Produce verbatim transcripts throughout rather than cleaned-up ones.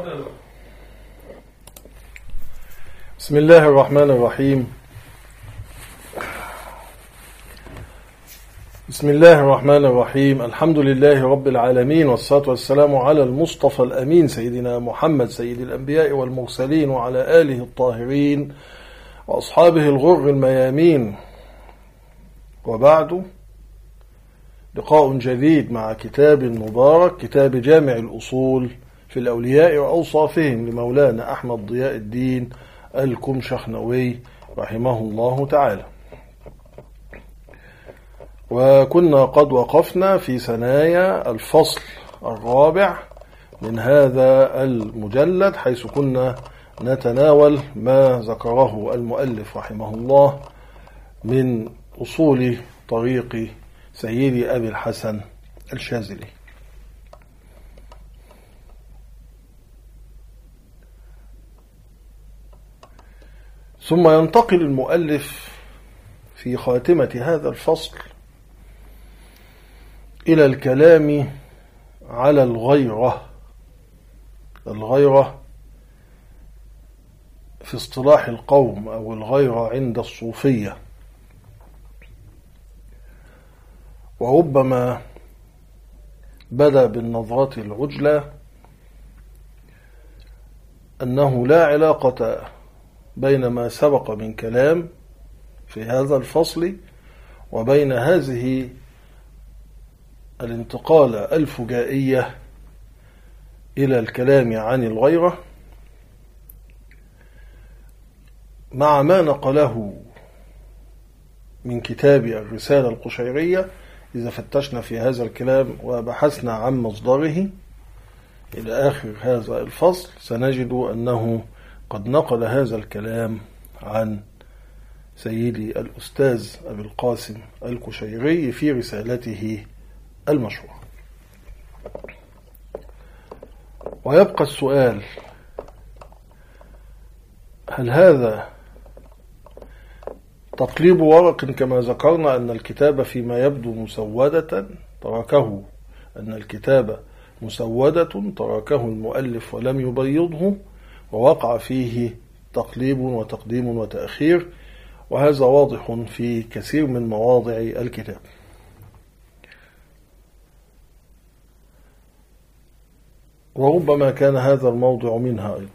بسم الله الرحمن الرحيم. بسم الله الرحمن الرحيم. الحمد لله رب العالمين، والصلاة والسلام على المصطفى الأمين سيدنا محمد سيد الأنبياء والمرسلين، وعلى آله الطاهرين وأصحابه الغر الميامين. وبعد، لقاء جديد مع كتاب مبارك، كتاب جامع الأصول في الأولياء وأوصافهم لمولانا أحمد ضياء الدين الكمشخنوي رحمه الله تعالى. وكنا قد وقفنا في ثنايا الفصل الرابع من هذا المجلد، حيث كنا نتناول ما ذكره المؤلف رحمه الله من أصول طريق سيدي أبي الحسن الشاذلي. ثم ينتقل المؤلف في خاتمة هذا الفصل إلى الكلام على الغيرة. الغيرة في اصطلاح القوم، أو الغيرة عند الصوفية. وربما بدأ بالنظرة العجلة أنه لا علاقة بين ما سبق من كلام في هذا الفصل وبين هذه الانتقالة الفجائية إلى الكلام عن الغيرة، مع ما نقله من كتاب الرسالة القشيرية. إذا فتشنا في هذا الكلام وبحثنا عن مصدره إلى آخر هذا الفصل، سنجد أنه قد نقل هذا الكلام عن سيدي الأستاذ أبي القاسم القشيري في رسالته المشهورة. ويبقى السؤال: هل هذا تقليب ورق كما ذكرنا أن الكتاب فيما يبدو مسودة تركه أن الكتاب مسودة تركه المؤلف ولم يبيضه، ووقع فيه تقليب وتقديم وتأخير، وهذا واضح في كثير من مواضع الكتاب. وربما كان هذا الموضع منها أيضا.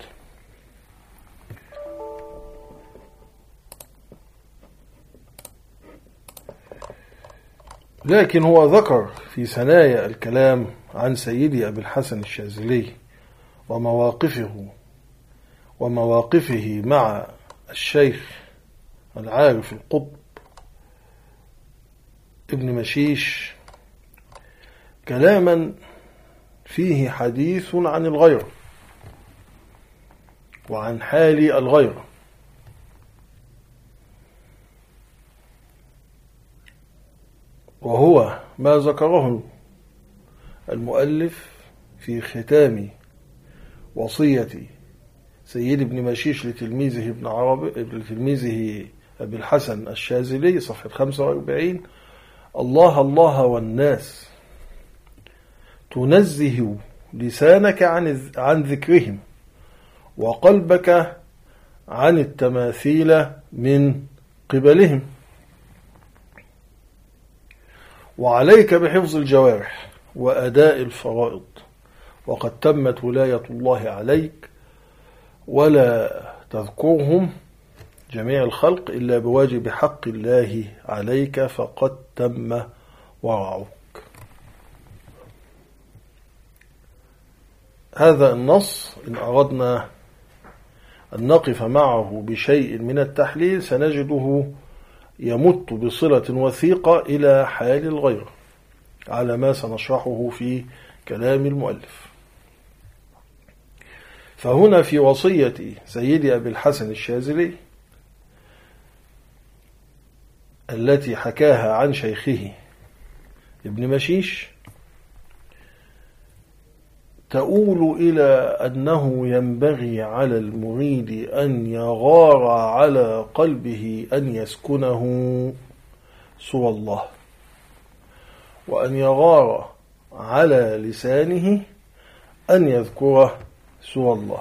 لكن هو ذكر في ثنايا الكلام عن سيدي أبي الحسن الشاذلي ومواقفه ومواقفه مع الشيخ العارف القطب ابن مشيش كلاما فيه حديث عن الغيرة وعن حال الغيرة. وهو ما ذكره المؤلف في ختام وصية سيد ابن مشيش لتلميذه ابن عربي لتلميذه أبي الحسن الشاذلي، صفحة خمسة وأربعين: الله الله والناس تنزه لسانك عن عن ذكرهم، وقلبك عن التماثيل من قبلهم، وعليك بحفظ الجوارح وأداء الفرائض، وقد تمت ولاية الله عليك، ولا تذكرهم جميع الخلق إلا بواجب حق الله عليك، فقد تم ورعك. هذا النص إن أردنا أن نقف معه بشيء من التحليل سنجده يمت بصلة وثيقة إلى حال الغيرة، على ما سنشرحه في كلام المؤلف. فهنا في وصية سيدي أبي الحسن الشاذلي التي حكاها عن شيخه ابن مشيش تؤول إلى أنه ينبغي على المريد أن يغار على قلبه أن يسكنه سوى الله، وأن يغار على لسانه أن يذكره سوى الله.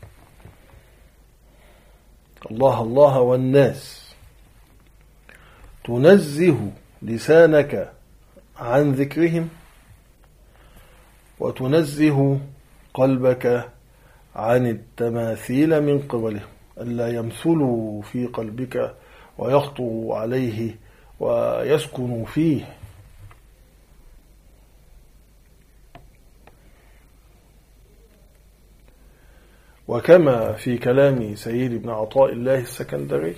الله الله والناس، تنزه لسانك عن ذكرهم، وتنزه قلبك عن التماثيل من قبلهم، ألا يمثلوا في قلبك ويخطروا عليه ويسكنوا فيه. وكما في كلام سيد ابن عطاء الله السكندري: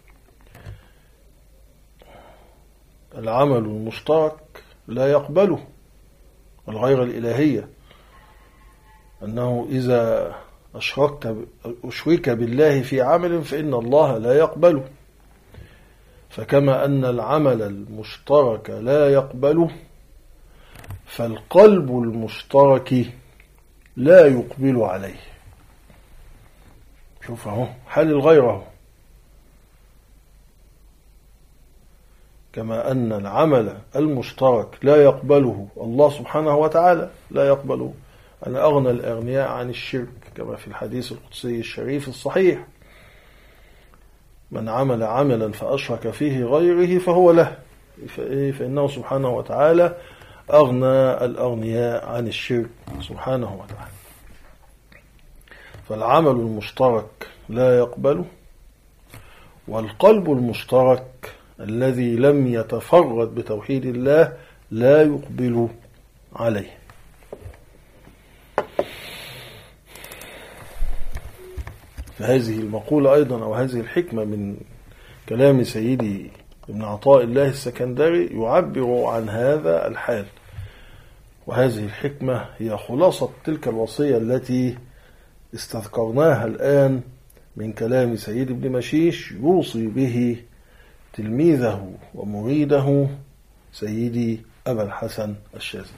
العمل المشترك لا يقبله الغير الإلهية، أنه إذا أشركت أشرك بالله في عمل فإن الله لا يقبله. فكما أن العمل المشترك لا يقبله، فالقلب المشترك لا يقبل عليه. شوف اهو حال الغير، كما أن العمل المشترك لا يقبله الله سبحانه وتعالى، لا يقبله. أنا أغنى الأغنياء عن الشرك، كما في الحديث القدسي الشريف الصحيح: من عمل عملا فأشرك فيه غيره فهو له، فإنه سبحانه وتعالى أغنى الأغنياء عن الشرك سبحانه وتعالى. فالعمل المشترك لا يقبله، والقلب المشترك الذي لم يتفرد بتوحيد الله لا يقبل عليه. فهذه المقولة أيضا، أو هذه الحكمة من كلام سيدي ابن عطاء الله السكندري، يعبر عن هذا الحال. وهذه الحكمة هي خلاصة تلك الوصية التي استذكرناها الآن من كلام سيد ابن مشيش، يوصي به تلميذه ومريده سيدي أبا الحسن الشاذلي.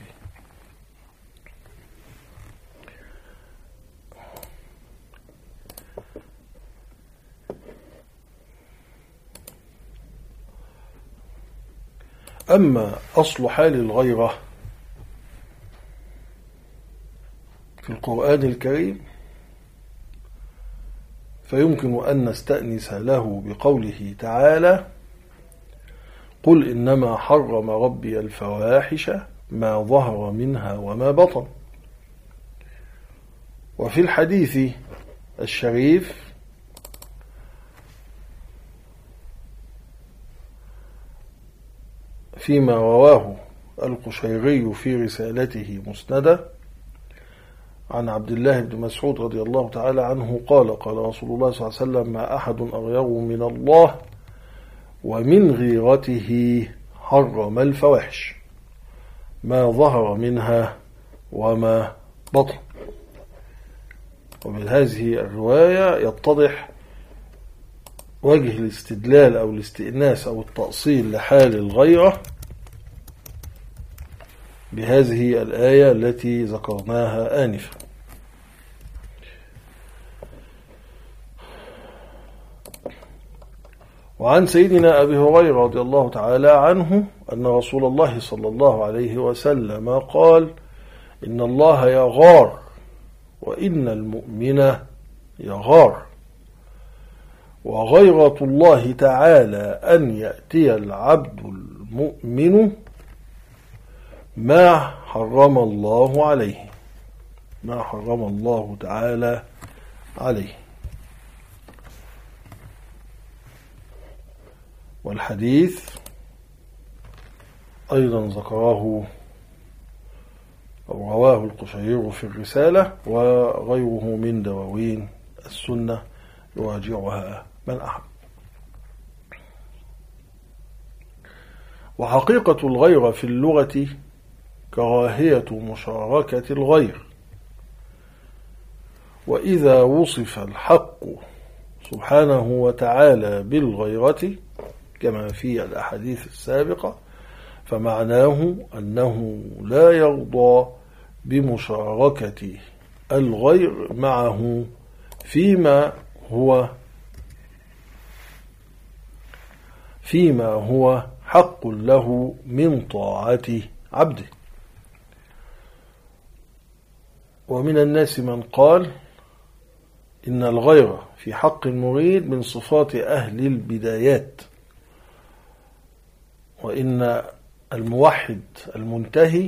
أما أصل حال الغيرة في القرآن الكريم، فيمكن أن نستأنس له بقوله تعالى: قل إنما حرم ربي الفواحش ما ظهر منها وما بطن. وفي الحديث الشريف: فيما رواه القشيري في رسالته مسندة عن عبد الله بن مسعود رضي الله تعالى عنه قال: قال رسول الله صلى الله عليه وسلم: ما أحد أغير من الله ومن غيرته حرم الفواحش ما ظهر منها وما بطن. ومن هذه الرواية يتضح وجه الاستدلال أو الاستئناس أو التأصيل لحال الغيرة بهذه الآية التي ذكرناها آنفا. وعن سيدنا أبي هريرة رضي الله تعالى عنه أن رسول الله صلى الله عليه وسلم قال: إن الله يغار وإن المؤمن يغار، وغيرة الله تعالى أن يأتي العبد المؤمن ما حرم الله عليه، ما حرم الله تعالى عليه. والحديث أيضا ذكره أو رواه القشيري في الرسالة وغيره من دواوين السنة، يراجعها من أحب. وحقيقة الغيرة في اللغة كراهية مشاركة الغير. وإذا وصف الحق سبحانه وتعالى بالغيرة كما في الأحاديث السابقة، فمعناه أنه لا يرضى بمشاركة الغير معه فيما هو فيما هو حق له من طاعة عبده. ومن الناس من قال: إن الغيرة في حق المريد من صفات أهل البدايات، وإن الموحد المنتهي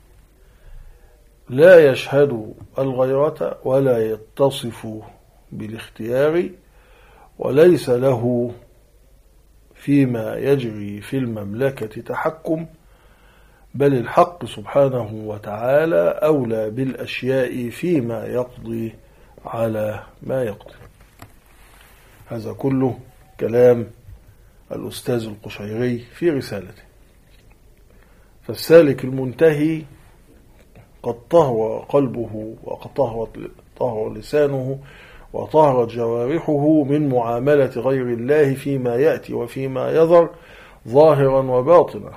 لا يشهد الغيرة ولا يتصف بالاختيار، وليس له فيما يجري في المملكة تحكم، بل الحق سبحانه وتعالى أولى بالأشياء فيما يقضي على ما يقضي. هذا كله كلام الأستاذ القشيري في رسالته. فالسالك المنتهي قد طهر قلبه وقد طهر لسانه وطهرت جوارحه من معاملة غير الله فيما يأتي وفيما يظهر ظاهرا وباطنا،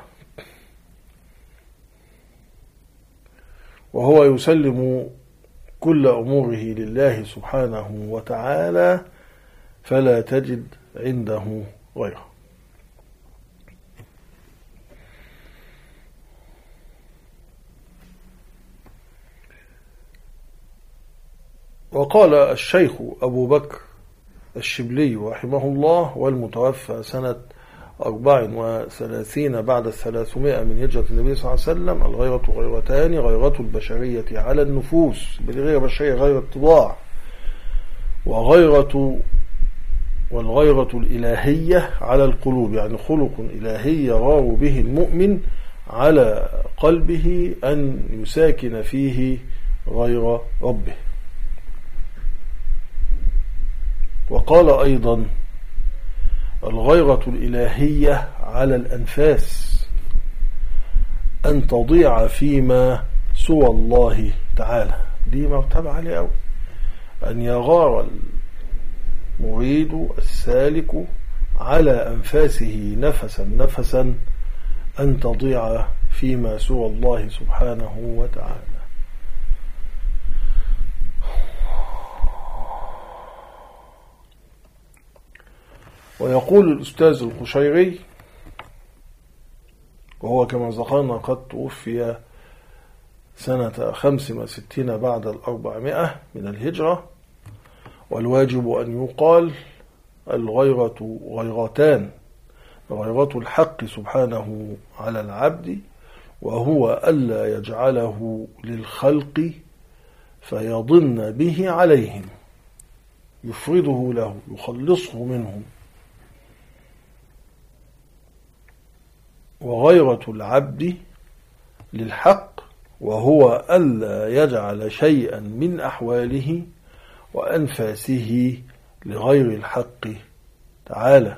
وهو يسلم كل أموره لله سبحانه وتعالى، فلا تجد عنده غيره. وقال الشيخ أبو بكر الشبلي رحمه الله، والمتوفى سنة أربع وثلاثين بعد الثلاثمائة من هجرة النبي صلى الله عليه وسلم: الغيرة غيرتان، غيرة البشرية على النفوس بالغيرة البشرية غير الطباع، وغيرة والغيرة الإلهية على القلوب، يعني خلق إلهي يغار به المؤمن على قلبه أن يساكن فيه غير ربه. وقال أيضا: الغيرة الإلهية على الأنفاس أن تضيع فيما سوى الله تعالى. دي مرتبة عليه أوي، أن يغار المريد السالك على أنفاسه نفسا نفسا أن تضيع فيما سوى الله سبحانه وتعالى. ويقول الأستاذ القشيري، وهو كما ذكرنا قد توفي سنة خمس وستين بعد الأربعمائة من الهجرة: والواجب أن يقال الغيرة غيرتان، غيرة الحق سبحانه على العبد، وهو ألا يجعله للخلق فيضن به عليهم، يفرده له، يخلصه منهم. وغيرة العبد للحق، وهو ألا يجعل شيئا من أحواله وأنفاسه لغير الحق تعالى.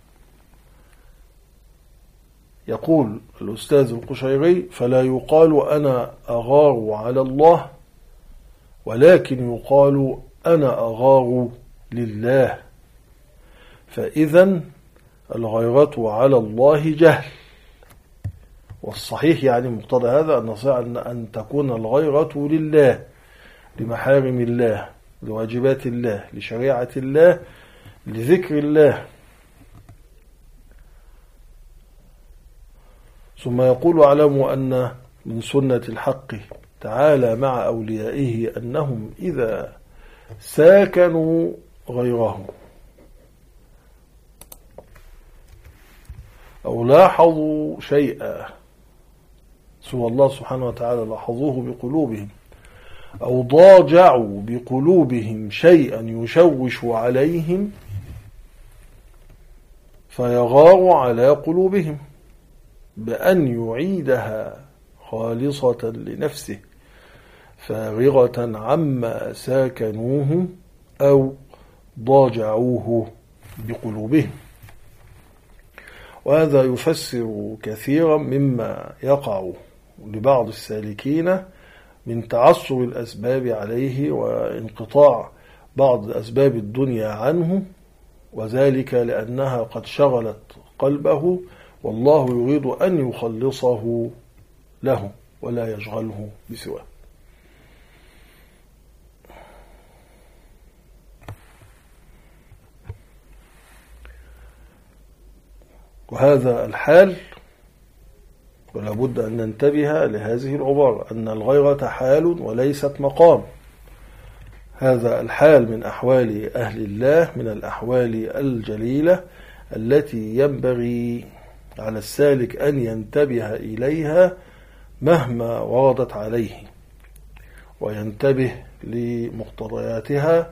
يقول الأستاذ القشيري: فلا يقال أنا أغار على الله، ولكن يقال أنا أغار لله، فإذا الغيرة على الله جهل. والصحيح يعني مقتضى هذا أن نصيح أن تكون الغيرة لله، لمحارم الله، لواجبات الله، لشريعة الله، لذكر الله. ثم يقول: اعلموا أن من سنة الحق تعالى مع أوليائه أنهم إذا ساكنوا غيره أو لاحظوا شيئا سوى الله سبحانه وتعالى لاحظوه بقلوبهم، أو ضاجعوا بقلوبهم شيئا يشوش عليهم، فيغار على قلوبهم بأن يعيدها خالصة لنفسه فارغة عما ساكنوه أو ضاجعوه بقلوبهم. وهذا يفسر كثيرا مما يقع لبعض السالكين من تعثر الأسباب عليه وانقطاع بعض أسباب الدنيا عنه، وذلك لأنها قد شغلت قلبه، والله يريد أن يخلصه له ولا يشغله بسواه. وهذا الحال، ولا بد أن ننتبه لهذه العبارة، أن الغيرة حال وليست مقام. هذا الحال من أحوال أهل الله، من الأحوال الجليلة التي ينبغي على السالك أن ينتبه إليها مهما وردت عليه، وينتبه لمقتضياتها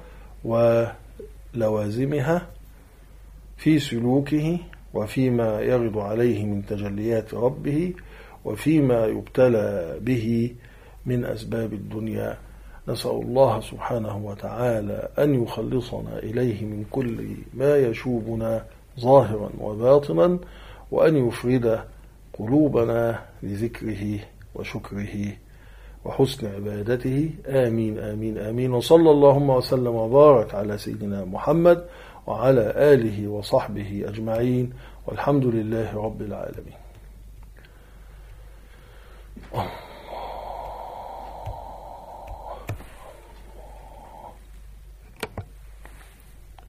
ولوازمها في سلوكه، وفيما يرد عليه من تجليات ربه، وفيما يبتلى به من أسباب الدنيا. نسأل الله سبحانه وتعالى أن يخلصنا إليه من كل ما يشوبنا ظاهرا وباطنا، وأن يفرد قلوبنا لذكره وشكره وحسن عبادته. آمين آمين آمين. وصلى اللهم وسلم وبارك على سيدنا محمد وعلى آله وصحبه أجمعين، والحمد لله رب العالمين.